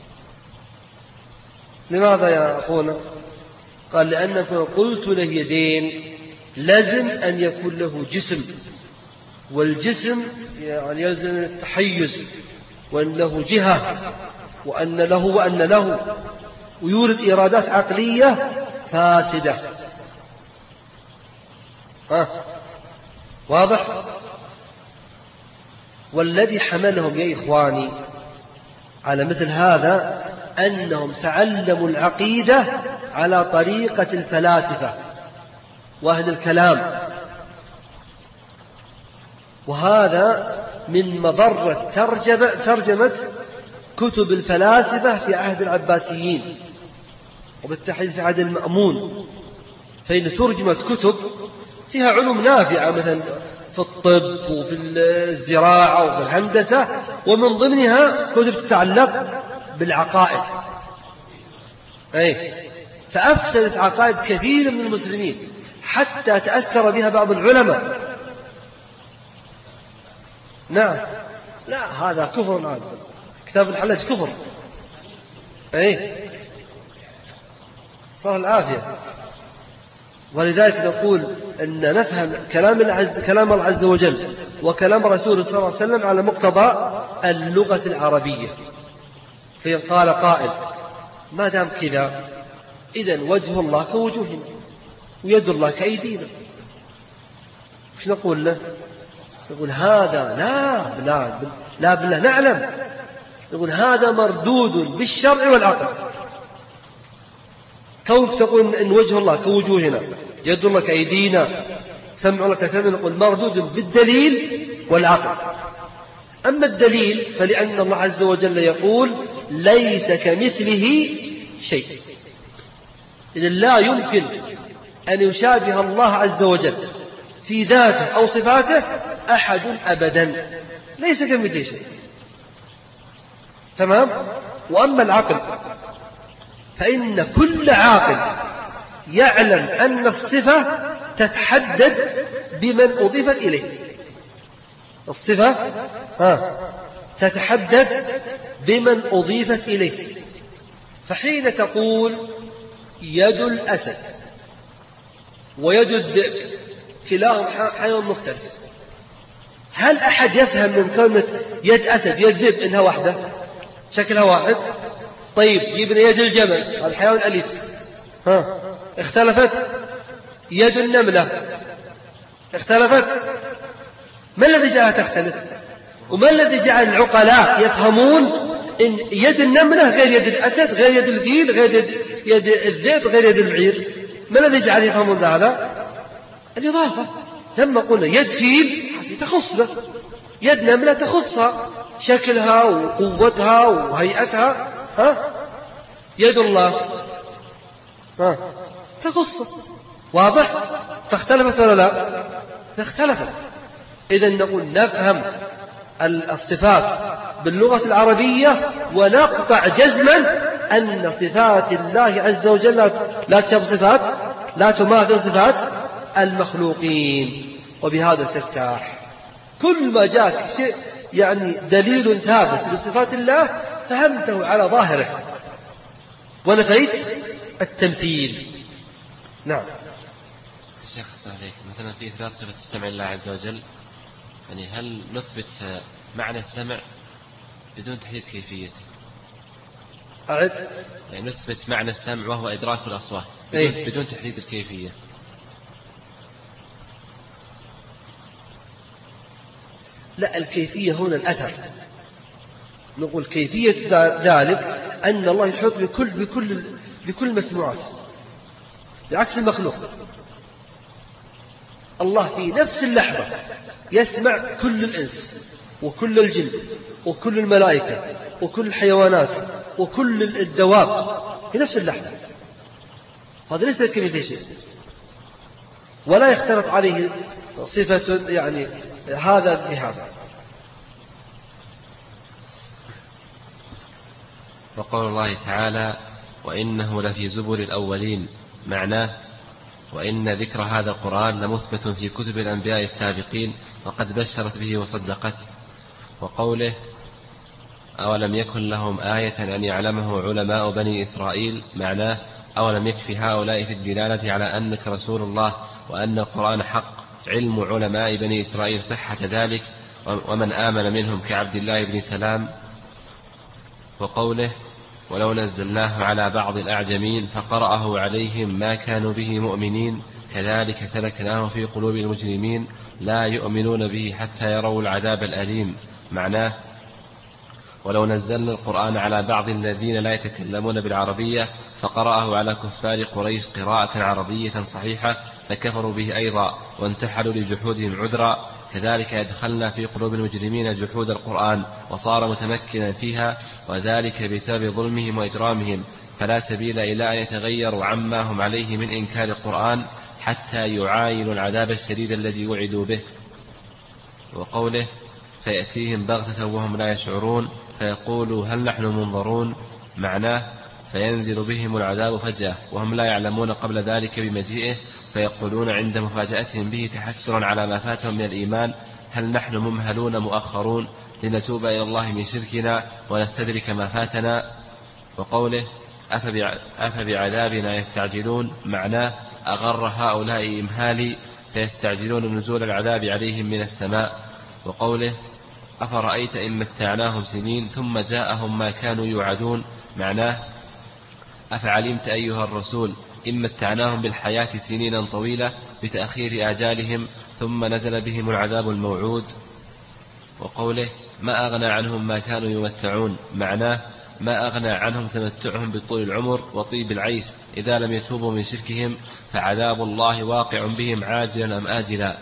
لماذا يا أخونا؟ قال لأنكم قلت له يدين لازم أن يكون له جسم، والجسم يعني يلزم التحيز، وأن له جهة، وأن له ويورد إرادات عقلية فاسدة. واضح؟ والذي حملهم يا إخواني على مثل هذا أنهم تعلموا العقيدة على طريقة الفلاسفة وأهل الكلام، وهذا من مضرة ترجمة كتب الفلاسفة في عهد العباسيين وبالتحديد في عهد المأمون، فإن ترجمت كتب فيها علوم نافعة مثلا في الطب وفي الزراعة وفي الهندسة، ومن ضمنها كتب تتعلق بالعقائد، فأفسدت عقائد كثير من المسلمين حتى تأثر بها بعض العلماء. نعم، لا هذا كفر عاد، كتاب الحلاج كفر، صار العافية. ولذلك نقول أن نفهم كلام الله عز وجل وكلام رسوله صلى الله عليه وسلم على مقتضى اللغة العربية. فإن قال قائل ما دام كذا إذن وجه الله كوجوهنا ويد الله كأيدينا، وش نقول له؟ نقول هذا لا بالله نعلم، نقول هذا مردود بالشرع والعقل. كونك تقول إن وجه الله كوجوهنا يد الله كأيدينا سمع الله كسمع، نقول مردود بالدليل والعقل. أما الدليل فلأن الله عز وجل يقول ليس كمثله شيء، إذن لا يمكن أن يشابه الله عز وجل في ذاته أو صفاته أحد أبدا، ليس كمثله شيء. تمام؟ وأما العقل فإن كل عاقل يعلم أن الصفة تتحدد بمن أضيفت إليه. الصفة تتحدد بمن أضيفت إليه. فحين تقول يد الأسد ويد الذئب كلاهم حيوان مفترس، هل أحد يفهم من كلمة يد أسد يد ذئب إنها واحدة شكلها واحد؟ طيب يبنى يد الجمل هذا حيوان أليف، اختلفت. يد النملة اختلفت. ما الذي جعلها تختلف؟ وما الذي جعل العقلاء يفهمون إن يد النملة غير يد الأسد غير يد الفيل غير يد الذئب غير يد البعير؟ ما الذي جعل يفهمون هذا؟ الإضافة. لما قلنا يد فيل تخص به، يد نملة تخصها شكلها وقوتها وهيئتها، يد الله تخص. واضح؟ فاختلفت ولا لا؟ فاختلفت. إذن نقول نفهم الصفات باللغة العربية ونقطع جزما أن صفات الله عز وجل لا تشبه صفات، لا تماثل صفات المخلوقين. وبهذا ترتاح. كل ما جاك شيء يعني دليل ثابت لصفات الله فهمته على ظاهره ونفيت التمثيل. نعم. شيخ حسن عليك، مثلا في إثبات صفة السمع لله عز وجل، يعني هل نثبت معنى السمع بدون تحديد كيفيته؟ أعد. يعني نثبت معنى السمع وهو إدراك الأصوات بدون تحديد الكيفية. لا، الكيفية هنا الأثر. نقول كيفية ذلك أن الله يحيط بكل المسموعات بعكس المخلوق. الله في نفس اللحظة يسمع كل الإنس وكل الجن وكل الملائكة وكل الحيوانات وكل الدواب في نفس اللحظة. هذا ليس كيفية شيء، ولا يختلط عليه صفة يعني هذا بهذا. وقول الله تعالى وإنه لفي زبر الأولين، معناه وإن ذكر هذا القرآن لمثبت في كتب الأنبياء السابقين وقد بشرت به وصدقته. وقوله أولم يكن لهم آية أن يعلمه علماء بني إسرائيل، معناه أولم يكفي هؤلاء في الدلالة على أنك رسول الله وأن القرآن حق علم علماء بني إسرائيل صحة ذلك ومن آمن منهم كعبد الله بن سلام. وقوله ولو نزلناه على بعض الأعجمين فقرأه عليهم ما كانوا به مؤمنين كذلك سلكناه في قلوب المجرمين لا يؤمنون به حتى يروا العذاب الأليم، معناه ولو نزلنا القرآن على بعض الذين لا يتكلمون بالعربية فقرأه على كفار قريش قراءة عربية صحيحة فكفروا به أيضا وانتحلوا لجحودهم عذرا، كذلك أدخلنا في قلوب المجرمين جحود القرآن وصار متمكنا فيها، وذلك بسبب ظلمهم وإجرامهم، فلا سبيل إلى أن يتغيروا عما هم عليه من إنكار القرآن حتى يعاينوا العذاب الشديد الذي وعدوا به. وقوله فيأتيهم بغتة وهم لا يشعرون فيقولوا هل نحن منظرون، معناه فينزل بهم العذاب فجأة وهم لا يعلمون قبل ذلك بمجيئه فيقولون عند مفاجأتهم به تحسرا على ما فاتهم من الإيمان هل نحن ممهلون مؤخرون لنتوب إلى الله من شركنا ونستدرك ما فاتنا. وقوله أفبعذابنا يستعجلون، معناه أغر هؤلاء إمهالي فيستعجلون نزول العذاب عليهم من السماء. وقوله أفرأيت إن متعناهم سنين ثم جاءهم ما كانوا يوعدون، معناه أفعلمت أيها الرسول إن متعناهم بالحياة سنين طويلة بتأخير آجالهم ثم نزل بهم العذاب الموعود. وقوله ما أغنى عنهم ما كانوا يمتعون، معناه ما أغنى عنهم تمتعهم بطول العمر وطيب العيش إذا لم يتوبوا من شركهم فعذاب الله واقع بهم عاجلا أم آجلا.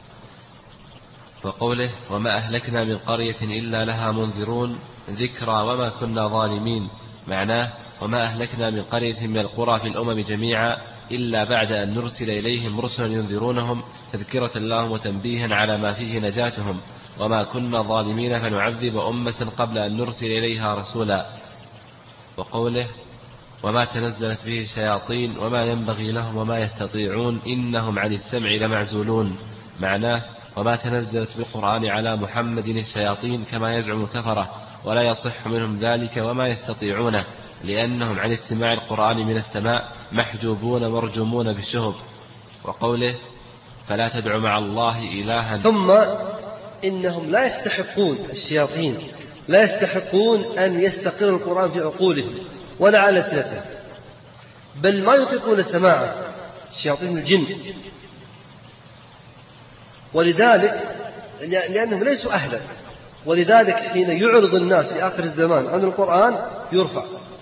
وقوله وما أهلكنا من قرية إلا لها منذرون ذكرى وما كنا ظالمين، معناه وما أهلكنا من قرية من القرى في الأمم جميعا إلا بعد أن نرسل إليهم رسلا ينذرونهم تذكرة لهم وتنبيها على ما فيه نجاتهم وما كنا ظالمين فنعذب أمة قبل أن نرسل إليها رسولا. وقوله وما تنزلت به الشياطين وما ينبغي لهم وما يستطيعون إنهم عن السمع لمعزولون، معناه وما تنزلت بالقرآن على محمد الشياطين كما يزعم الكفرة ولا يصح منهم ذلك وما يستطيعونه، لأنهم عن استماع القرآن من السماء محجوبون مرجومون بالشهب. وقوله فلا تدع مع الله إلها. ثم إنهم لا يستحقون، الشياطين لا يستحقون أن يستقر القرآن في عقولهم ولا على ألسنتهم، بل ما يطيقون سماعه، شياطين الجن. ولذلك لأنهم ليسوا أهلا، ولذلك حين يعرض الناس في آخر الزمان عن القرآن يرفع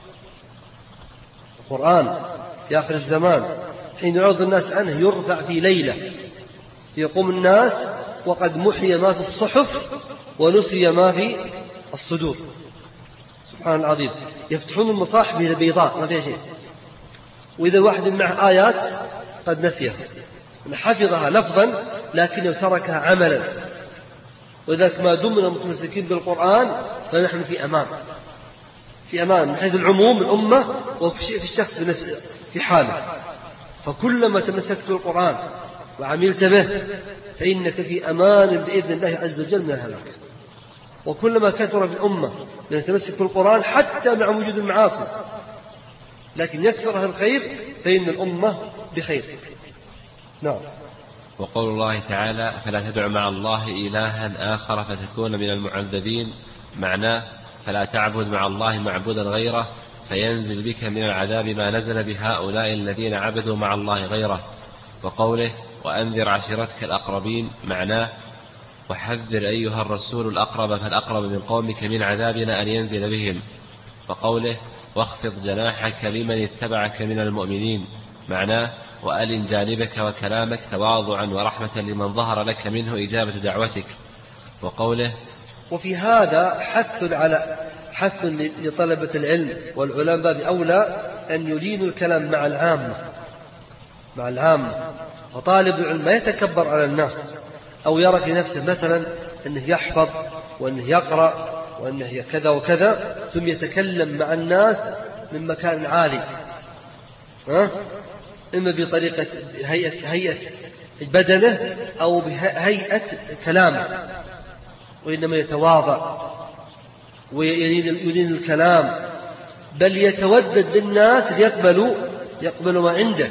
القرآن في آخر الزمان، حين يعرض الناس عنه يرفع في ليلة، يقوم الناس وقد محي ما في الصحف ونسي ما في الصدور. سبحان العظيم، يفتحون المصاحف إلى بيضاء ما فيها شيء، وإذا واحد معه آيات قد نسيها، حفظها لفظا لكنه تركها عملا. وذلك ما دمنا متمسكين بالقرآن فنحن في أمان، في أمان من حيث العموم الأمة وفي الشخص في حاله. فكلما تمسكت بالقرآن وعملت به فإنك في أمان بإذن الله عز وجل من الهلاك. وكلما كثر في الأمة من التمسك بالقرآن حتى مع وجود المعاصي لكن يكثر هذا الخير فإن الأمة بخير. نعم. وقول الله تعالى فلا تدع مع الله إلها آخر فتكون من المعذبين، معناه فلا تعبد مع الله معبودا غيره فينزل بك من العذاب ما نزل بهؤلاء الذين عبدوا مع الله غيره. وقوله وأنذر عشيرتك الأقربين، معناه وحذر أيها الرسول الأقرب فالأقرب من قومك من عذابنا أن ينزل بهم. وقوله واخفض جناحك لمن اتبعك من المؤمنين، معناه وألن جانبك وكلامك تواضعا ورحمة لمن ظهر لك منه إجابة دعوتك. وقوله وفي هذا حث لطلبة العلم والعلماء باب أولى أن يلينوا الكلام مع العامة. فطالب العلم ما يتكبر على الناس أو يرى في نفسه مثلا أنه يحفظ وأنه يقرأ وأنه كذا وكذا ثم يتكلم مع الناس من مكان عالي، إما بطريقة هيئة بدنه أو بهيئة كلامه، وإنما يتواضع ويلين الكلام، بل يتودد للناس ليقبلوا ما عنده.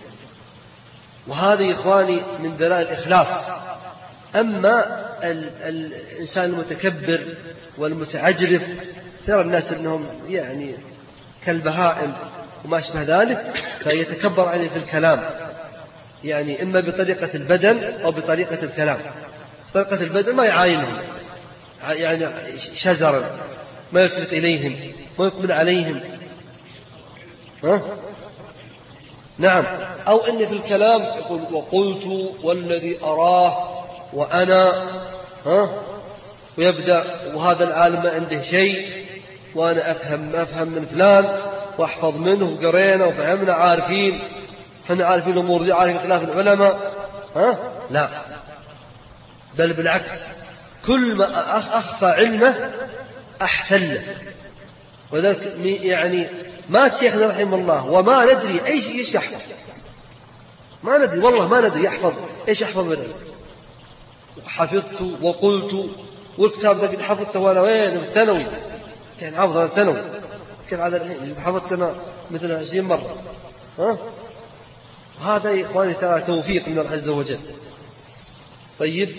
وهذا إخواني من دلائل الإخلاص. أما الإنسان المتكبر والمتعجرف ترى الناس أنهم يعني كالبهائم وما أشبه ذلك، فيتكبر عليه في الكلام، يعني إما بطريقة البدن أو بطريقة الكلام. بطريقة البدن ما يعاينهم، يعني شزرا، ما يلتفت إليهم، ما يقبل عليهم، نعم. أو إن في الكلام يقول وقلت والذي أراه وأنا ويبدأ وهذا العالم ما عنده شيء وأنا أفهم من فلان وأحفظ منه وقرينا وفهمنا عارفين، احنا عارفين الأمور دي، عارفين خلاف العلماء، لا، بل بالعكس، كل ما أخفى علمه أحسن له. وذلك يعني مات شيخنا رحمه الله وما ندري إيش يحفظ، ما ندري والله ما ندري يحفظ إيش يحفظ بدل. حفظت وقلت والكتاب ده قد حفظته وأنا وين في الثانوي، كان حافظ أنا الثانوي، كيف عاد الحين حفظت أنا مثل 20 مرة. هذا يا إخواني ترى توفيق من الله عز وجل. طيب،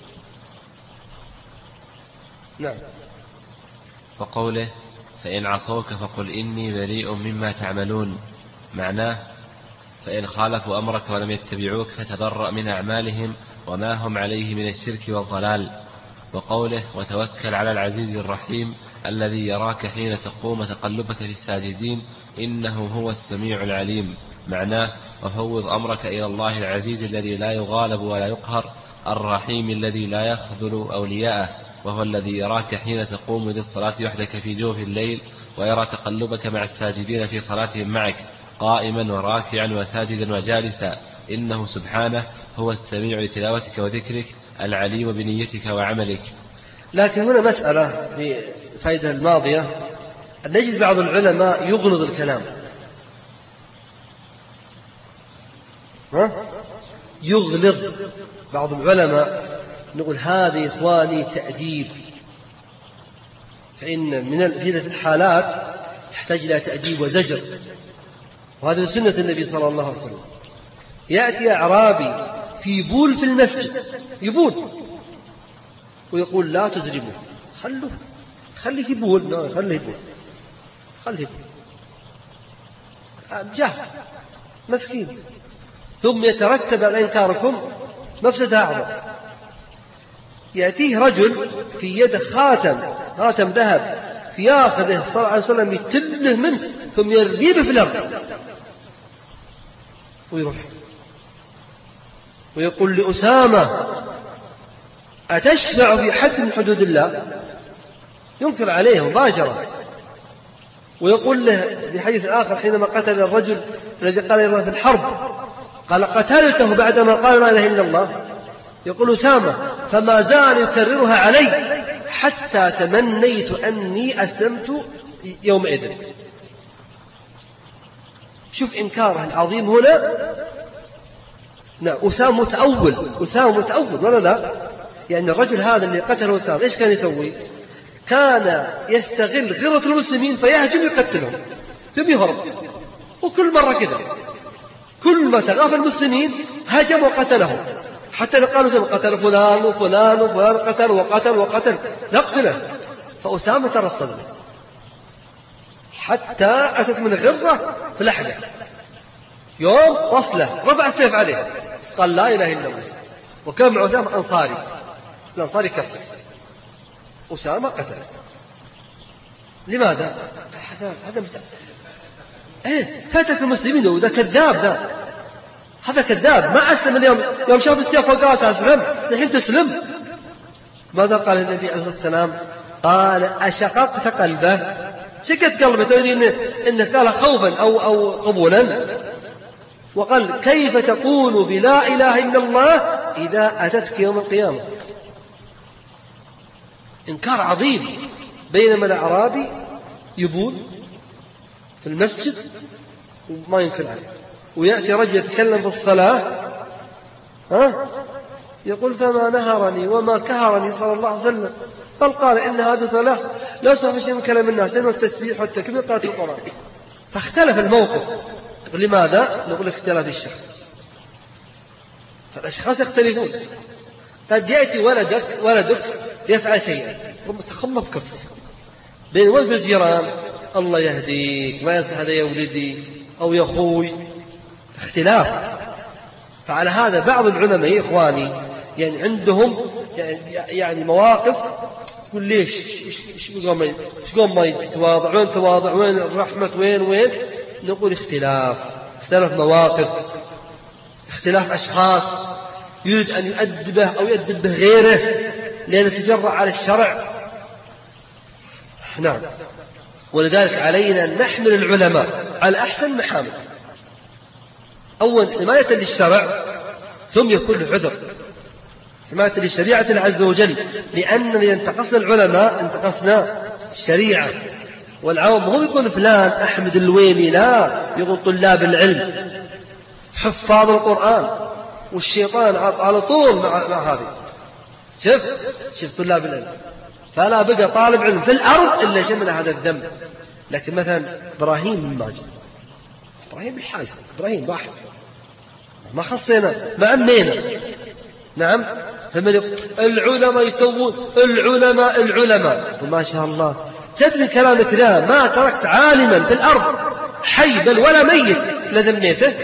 نعم. وقوله فإن عصوك فقل إني بريء مما تعملون، معناه فإن خالفوا أمرك ولم يتبعوك فتبرأ من أعمالهم وما هم عليه من الشرك والضلال. وقوله وتوكل على العزيز الرحيم الذي يراك حين تقوم تقلبك في الساجدين إنه هو السميع العليم، معناه وفوض أمرك إلى الله العزيز الذي لا يغالب ولا يقهر، الرحيم الذي لا يخذل أولياءه، وهو الذي يراك حين تقوم للصلاة وحدك في جوف الليل ويرى تقلبك مع الساجدين في صلاتهم معك قائما وراكعا وساجدا وجالسا، إنه سبحانه هو السميع لتلاوتك وذكرك العليم بنيتك وعملك. لكن هنا مسألة في فائدة الماضية أن نجد بعض العلماء يغلظ الكلام، يغلظ بعض العلماء. نقول هذا إخواني تأديب فإن في الحالات تحتاج إلى تأديب وزجر، وهذا من سنة النبي صلى الله عليه وسلم. يأتي أعرابي في بول في المسجد يبول ويقول لا تزرموه، خليه يبول، خليه يبول جهل مسكين، ثم يترتب على إنكاركم مفسدة أعظم. يأتيه رجل في يده خاتم ذهب، فياخذه صلى الله عليه وسلم يتله منه ثم يرميه في الأرض ويروح ويقول لأسامة أتشفع في حد من حدود الله؟ ينكر عليه مباشرة. ويقول له في حديث آخر حينما قتل الرجل الذي قال الله في الحرب، قال قتلته بعدما قال لا إله إلا الله، يقول أسامة فما زال يكررها علي حتى تمنيت أني أسلمت يومئذ. شوف إنكاره العظيم هنا. نعم، أسامة متأول ولا لا؟ يعني الرجل هذا اللي قتله أسامة إيش كان يسوي؟ كان يستغل غيرة المسلمين فيهجم يقتلهم ثم يهرب، وكل مرة كذا، كل ما تغافل المسلمين هجم وقتلهم، حتى لو قالوا قتل فلان وفلان وفلان، قتل وقتل نقتله. فأسامة ترصد حتى أتت من غرة في لحده، يوم وصله رفع السيف عليه قال لا إله إلا الله. وكان مع أسامة الأنصاري كفر أسامة قتله. لماذا؟ هذا فاتك المسلمين، وذا كذاب، هذا كذاب ما أسلم اليوم، يوم شاف السيف فوق راسه أسلم، الحين تسلم. ماذا قال النبي عليه الصلاة والسلام؟ قال أشققت قلبه؟ شقت قلبه، تدري إنه قال خوفا أو قبولا. وقال كيف تقول بلا إله إلا الله إذا أتتك يوم القيامة؟ إنكار عظيم. بينما الأعرابي يبول في المسجد وما ينكر عليه، ويأتي رجل يتكلم في الصلاة يقول فما نهرني وما كهرني صلى الله عليه وسلم، بل قال إن هذا صلاة لا يصح في شيء من كلام الناس إنه التسبيح والتكبير قراءة القرآن. فاختلف الموقف. لماذا؟ نقول اختلاف الشخص، فالأشخاص يختلفون. قد يأتي ولدك يفعل شيئا تخمب كف بين ولد الجيران، الله يهديك ما يصح هذا يا ولدي أو يا أخوي، اختلاف. فعلى هذا بعض العلماء يا إخواني يعني عندهم يعني مواقف تقول ليش قوم ما يتواضع، وين تواضع، وين الرحمة، وين نقول اختلاف مواقف، اختلاف أشخاص يريد أن يؤدبه أو يؤدب به غيره لأنه تجرأ على الشرع. نعم، ولذلك علينا أن نحمل العلماء على أحسن محامل، أول حماية للشرع، ثم يكون له عذر، حماية للشريعة عز وجل، لأننا انتقصنا العلماء انتقصنا الشريعة. والعوام هم يقول فلان أحمد الويمي، لا، يقول طلاب العلم حفاظ القرآن، والشيطان على طول مع هذه. شوف طلاب العلم، فلا بقى طالب علم في الأرض إلا شمل هذا الذنب. لكن مثلا إبراهيم بن ماجد، إبراهيم بالحاجة، إبراهيم واحد ما خصينا ما عمينا. نعم، العلماء يسوون العلماء وما شاء الله. تدري كلامك ذا ما تركت عالما في الأرض حي بل ولا ميت لذميته،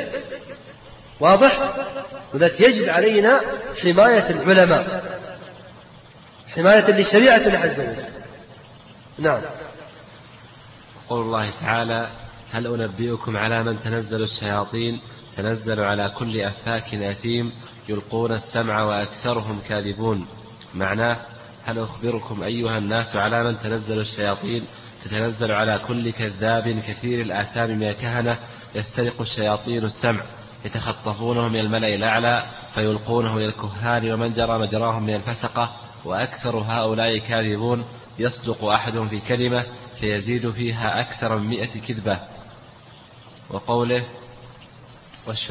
واضح؟ وذلك يجب علينا حماية العلماء، حماية لشريعة الله عز وجل. نعم. قول الله تعالى هل أنبئكم على من تنزل الشياطين تنزل على كل أفاك أثيم يلقون السمع وأكثرهم كاذبون. معناه هل أخبركم أيها الناس على من تنزل الشياطين تتنزل على كل كذاب كثير الآثام من الكهنة يسترق الشياطين السمع يتخطفونه من الملأ الأعلى فيلقونه إلى الكهان ومن جرى مجراهم من الفسقة وأكثر هؤلاء كاذبون يصدق أحدهم في كلمة فيزيد فيها أكثر من 100 كذبة. وقوله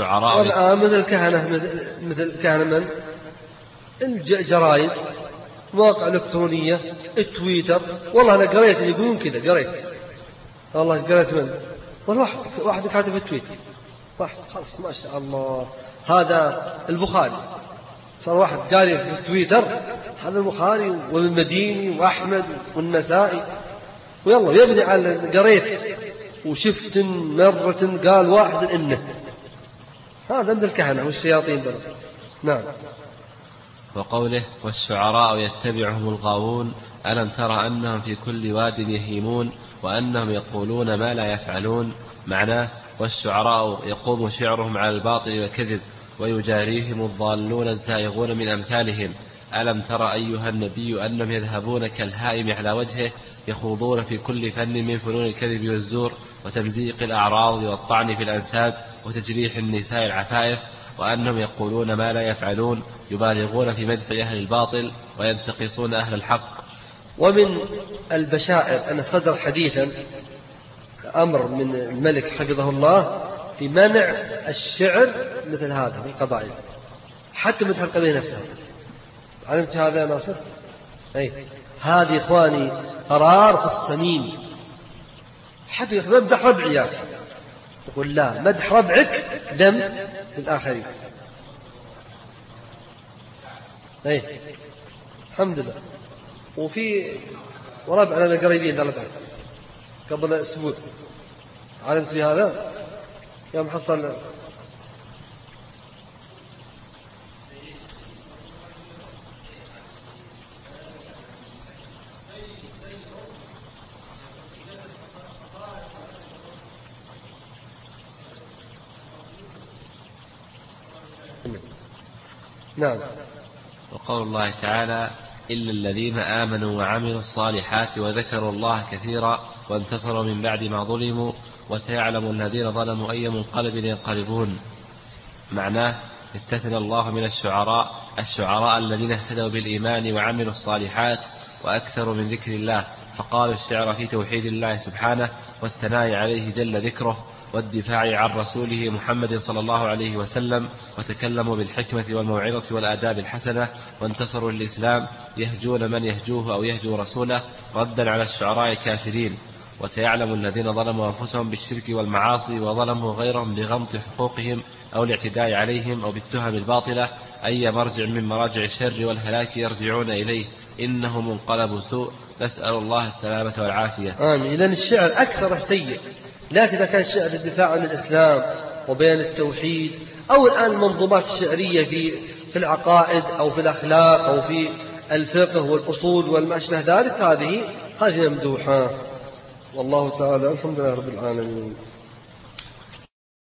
والشعراء مثل الكهنة من الجرايد مواقع إلكترونية، التويتر. والله أنا قريت اللي يقولون كذا، قريت والله قريت من واحد كاتب في التويتر، واحد خلاص ما شاء الله هذا البخاري، صار واحد قاري في التويتر هذا البخاري والمديني وأحمد والنسائي، ويلا يبني على قريت وشفت مرة قال واحد إنه هذا من الكهنة والشياطين دول. نعم. وقوله والشعراء يتبعهم الغاوون ألم تر أنهم في كل واد يهيمون وأنهم يقولون ما لا يفعلون. معناه والشعراء يقوم شعرهم على الباطل والكذب ويجاريهم الضالون الزائغون من أمثالهم. ألم تر أيها النبي أنهم يذهبون كالهائم على وجهه يخوضون في كل فن من فنون الكذب والزور وتمزيق الأعراض والطعن في الأنساب وتجريح النساء العفائف وأنهم يقولون ما لا يفعلون يبالغون في مدح أهل الباطل وينتقصون أهل الحق. ومن البشائر أن صدر حديثا أمر من الملك حفظه الله بمنع الشعر مثل هذا في القبائل، حتى مدح القبيلة نفسها. علمت هذا يا ناصر؟ أي هذه إخواني قرار في الصميم. حتى يقول مدح ربعي يا أخي، يقول لا، مدح ربعك ذم للآخرين. أي الحمد لله. وفي وربعنا القريبين ذا قبل أسبوع علمت بهذا يوم حصل نعم. وقول الله تعالى إلا الذين آمنوا وعملوا الصالحات وذكروا الله كثيرا وانتصروا من بعد ما ظلموا وسيعلم الذين ظلموا أي منقلب ينقلبون. معناه استثنى الله من الشعراء الذين اهتدوا بالإيمان وعملوا الصالحات وأكثروا من ذكر الله، فقالوا الشعر في توحيد الله سبحانه والثناء عليه جل ذكره والدفاع عن رسوله محمد صلى الله عليه وسلم، وتكلموا بالحكمة والموعظة والآداب الحسنة وانتصروا للإسلام يهجون من يهجوه أو يهجو رسوله ردا على الشعراء الكافرين. وسيعلم الذين ظلموا أنفسهم بالشرك والمعاصي وظلموا غيرهم بغمط حقوقهم أو الاعتداء عليهم أو بالتهم الباطلة أي مرجع من مراجع الشر والهلاك يرجعون إليه إنه منقلب سوء، نسأل الله السلامة والعافية. آمين. إذن الشعر أكثر سيء، لكن إذا كان الشعر للدفاع عن الإسلام وبيان التوحيد، أو الآن المنظومات الشعرية في العقائد أو في الأخلاق أو في الفقه والأصول والما أشبه ذلك، هذه ممدوحة. والله تعالى الحمد لله رب العالمين.